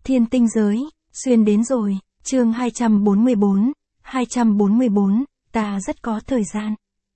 Thiên tinh giới, xuyên đến rồi, chương 244, ta rất có thời gian.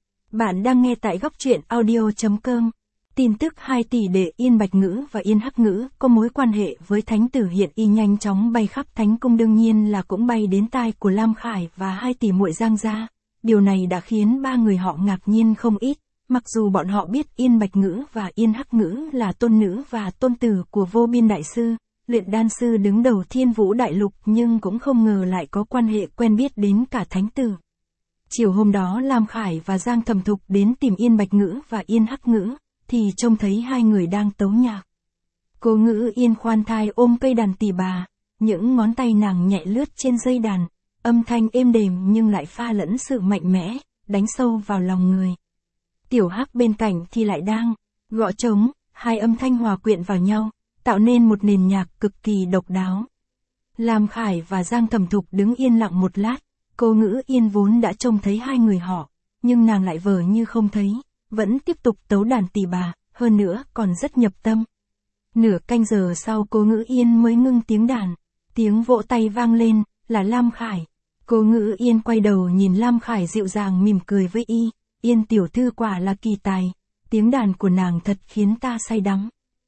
Bạn đang nghe tại góc truyện audio.com. Tin tức 2 tỷ đệ Yên Bạch Ngữ và Yên Hắc Ngữ có mối quan hệ với Thánh tử Hiện Y nhanh chóng bay khắp Thánh Cung, đương nhiên là cũng bay đến tai của Lam Khải và 2 tỷ muội Giang gia. Điều này đã khiến ba người họ ngạc nhiên không ít, mặc dù bọn họ biết Yên Bạch Ngữ và Yên Hắc Ngữ là tôn nữ và tôn tử của Vô Biên Đại Sư, luyện đan sư đứng đầu Thiên Vũ Đại Lục, nhưng cũng không ngờ lại có quan hệ quen biết đến cả Thánh tử. Chiều hôm đó Lam Khải và Giang Thẩm Thục đến tìm Yên Bạch Ngữ và Yên Hắc Ngữ, thì trông thấy hai người đang tấu nhạc. Cô Ngữ Yên khoan thai ôm cây đàn tỳ bà, những ngón tay nàng nhẹ lướt trên dây đàn, âm thanh êm đềm nhưng lại pha lẫn sự mạnh mẽ, đánh sâu vào lòng người. Tiểu Hắc bên cạnh thì lại đang gõ trống, hai âm thanh hòa quyện vào nhau, tạo nên một nền nhạc cực kỳ độc đáo. Lam Khải và Giang Thẩm Thục đứng yên lặng một lát, cô Ngữ Yên vốn đã trông thấy hai người họ, nhưng nàng lại vờ như không thấy, vẫn tiếp tục tấu đàn tỳ bà, hơn nữa còn rất nhập tâm. Nửa canh giờ sau cô Ngữ Yên mới ngưng tiếng đàn, tiếng vỗ tay vang lên, là Lam Khải. Cô Ngữ Yên quay đầu nhìn Lam Khải dịu dàng mỉm cười với y, Yên tiểu thư quả là kỳ tài, tiếng đàn của nàng thật khiến ta say đắm.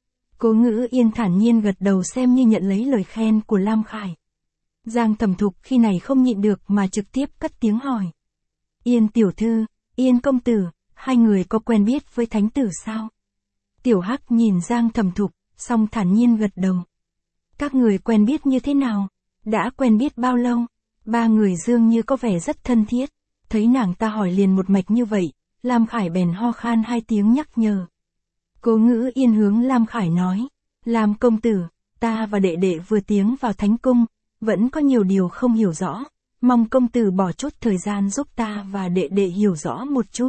Cô Ngữ Yên thản nhiên gật đầu xem như nhận lấy lời khen của Lam Khải. Giang Thẩm Thục khi này không nhịn được mà trực tiếp cất tiếng hỏi. Yên tiểu thư, Yên công tử, hai người có quen biết với Thánh tử sao? Tiểu Hắc nhìn Giang Thẩm Thục, xong thản nhiên gật đầu. Các người quen biết như thế nào? Đã quen biết bao lâu? Ba người dường như có vẻ rất thân thiết. Thấy nàng ta hỏi liền một mạch như vậy, Lam Khải bèn ho khan hai tiếng nhắc nhở. Cô Ngữ Yên hướng Lam Khải nói, Lam công tử, ta và đệ đệ vừa tiến vào Thánh Cung, vẫn có nhiều điều không hiểu rõ, mong công tử bỏ chút thời gian giúp ta và đệ đệ hiểu rõ một chút.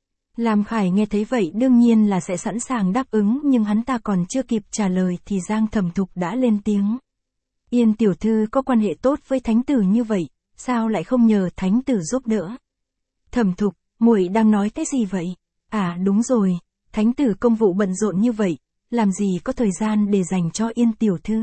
Lam Khải nghe thấy vậy đương nhiên là sẽ sẵn sàng đáp ứng, nhưng hắn ta còn chưa kịp trả lời thì Giang Thẩm Thục đã lên tiếng. Yên tiểu thư có quan hệ tốt với Thánh tử như vậy, sao lại không nhờ Thánh tử giúp đỡ? Thẩm Thục, muội đang nói cái gì vậy? À đúng rồi, Thánh tử công vụ bận rộn như vậy, làm gì có thời gian để dành cho Yên tiểu thư.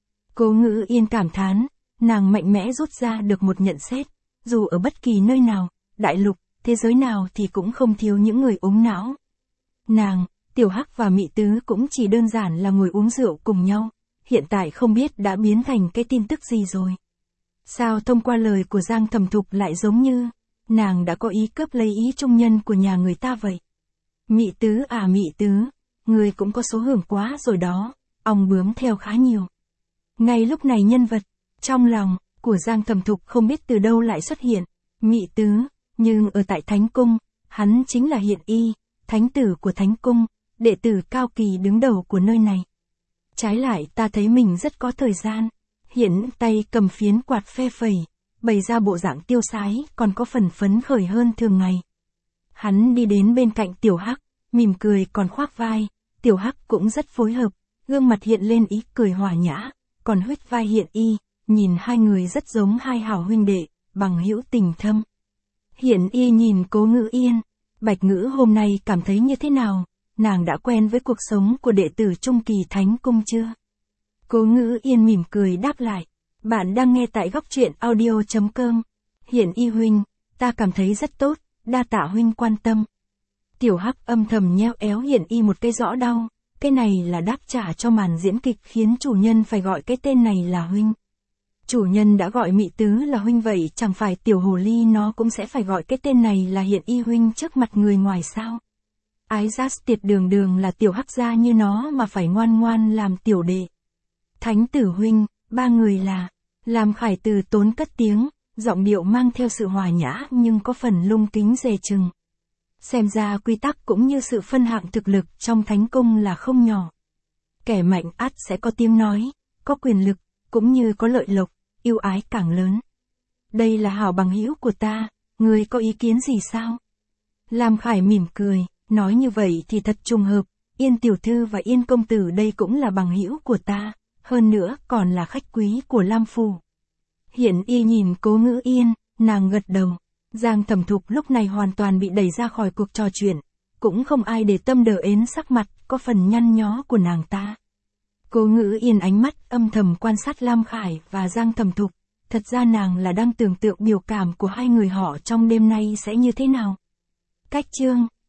Cô Ngữ Yên cảm thán, nàng mạnh mẽ rút ra được một nhận xét, dù ở bất kỳ nơi nào, đại lục, thế giới nào thì cũng không thiếu những người ốm não. Nàng, Tiểu Hắc và Mị Tứ cũng chỉ đơn giản là ngồi uống rượu cùng nhau, hiện tại không biết đã biến thành cái tin tức gì rồi. Sao thông qua lời của Giang Thẩm Thục lại giống như, nàng đã có ý cướp lấy ý trung nhân của nhà người ta vậy. Mị Tứ à Mị Tứ, người cũng có số hưởng quá rồi đó, ong bướm theo khá nhiều. Ngay lúc này nhân vật, trong lòng, của Giang Thẩm Thục không biết từ đâu lại xuất hiện, Mị Tứ, nhưng ở tại Thánh Cung, hắn chính là Hiện Y, thánh tử của Thánh Cung, đệ tử cao kỳ đứng đầu của nơi này. Trái lại ta thấy mình rất có thời gian, Hiện tay cầm phiến quạt phe phẩy, bày ra bộ dạng tiêu sái, còn có phần phấn khởi hơn thường ngày. Hắn đi đến bên cạnh Tiểu Hắc, mỉm cười còn khoác vai, Tiểu Hắc cũng rất phối hợp, gương mặt hiện lên ý cười hòa nhã, còn huýt vai Hiện Y, nhìn hai người rất giống hai hảo huynh đệ, bằng hữu tình thâm. Hiện Y nhìn Cố Ngữ Yên, Bạch Ngữ hôm nay cảm thấy như thế nào, nàng đã quen với cuộc sống của đệ tử trung kỳ Thánh Cung chưa? Cố Ngữ Yên mỉm cười đáp lại, bạn đang nghe tại góc truyện audio.com. Hiện Y huynh, ta cảm thấy rất tốt, đa tạ huynh quan tâm. Tiểu Hắc âm thầm nheo éo Hiện Y một cái rõ đau, cái này là đáp trả cho màn diễn kịch khiến chủ nhân phải gọi cái tên này là huynh. Chủ nhân đã gọi Mị Tứ là huynh vậy chẳng phải tiểu hồ ly nó cũng sẽ phải gọi cái tên này là Hiện Y huynh trước mặt người ngoài sao? Ái giác tiệt đường đường là Tiểu Hắc gia như nó mà phải ngoan ngoan làm tiểu đệ. Thánh tử huynh, ba người là, Lam Khải từ tốn cất tiếng, giọng điệu mang theo sự hòa nhã nhưng có phần lung kính dè chừng. Xem ra quy tắc cũng như sự phân hạng thực lực trong Thánh Cung là không nhỏ. Kẻ mạnh ắt sẽ có tiếng nói, có quyền lực, cũng như có lợi lộc, ưu ái càng lớn. Đây là hảo bằng hữu của ta, ngươi có ý kiến gì sao? Lam Khải mỉm cười, nói như vậy thì thật trùng hợp, Yên tiểu thư và Yên công tử đây cũng là bằng hữu của ta, hơn nữa còn là khách quý của Lam phủ. Hiện Y nhìn Cố Ngữ Yên, nàng gật đầu. Giang Thẩm Thục lúc này hoàn toàn bị đẩy ra khỏi cuộc trò chuyện, cũng không ai để tâm đờ ến sắc mặt, có phần nhăn nhó của nàng ta. Cố Ngữ Yên ánh mắt âm thầm quan sát Lam Khải và Giang Thẩm Thục, thật ra nàng là đang tưởng tượng biểu cảm của hai người họ trong đêm nay sẽ như thế nào. Cách chương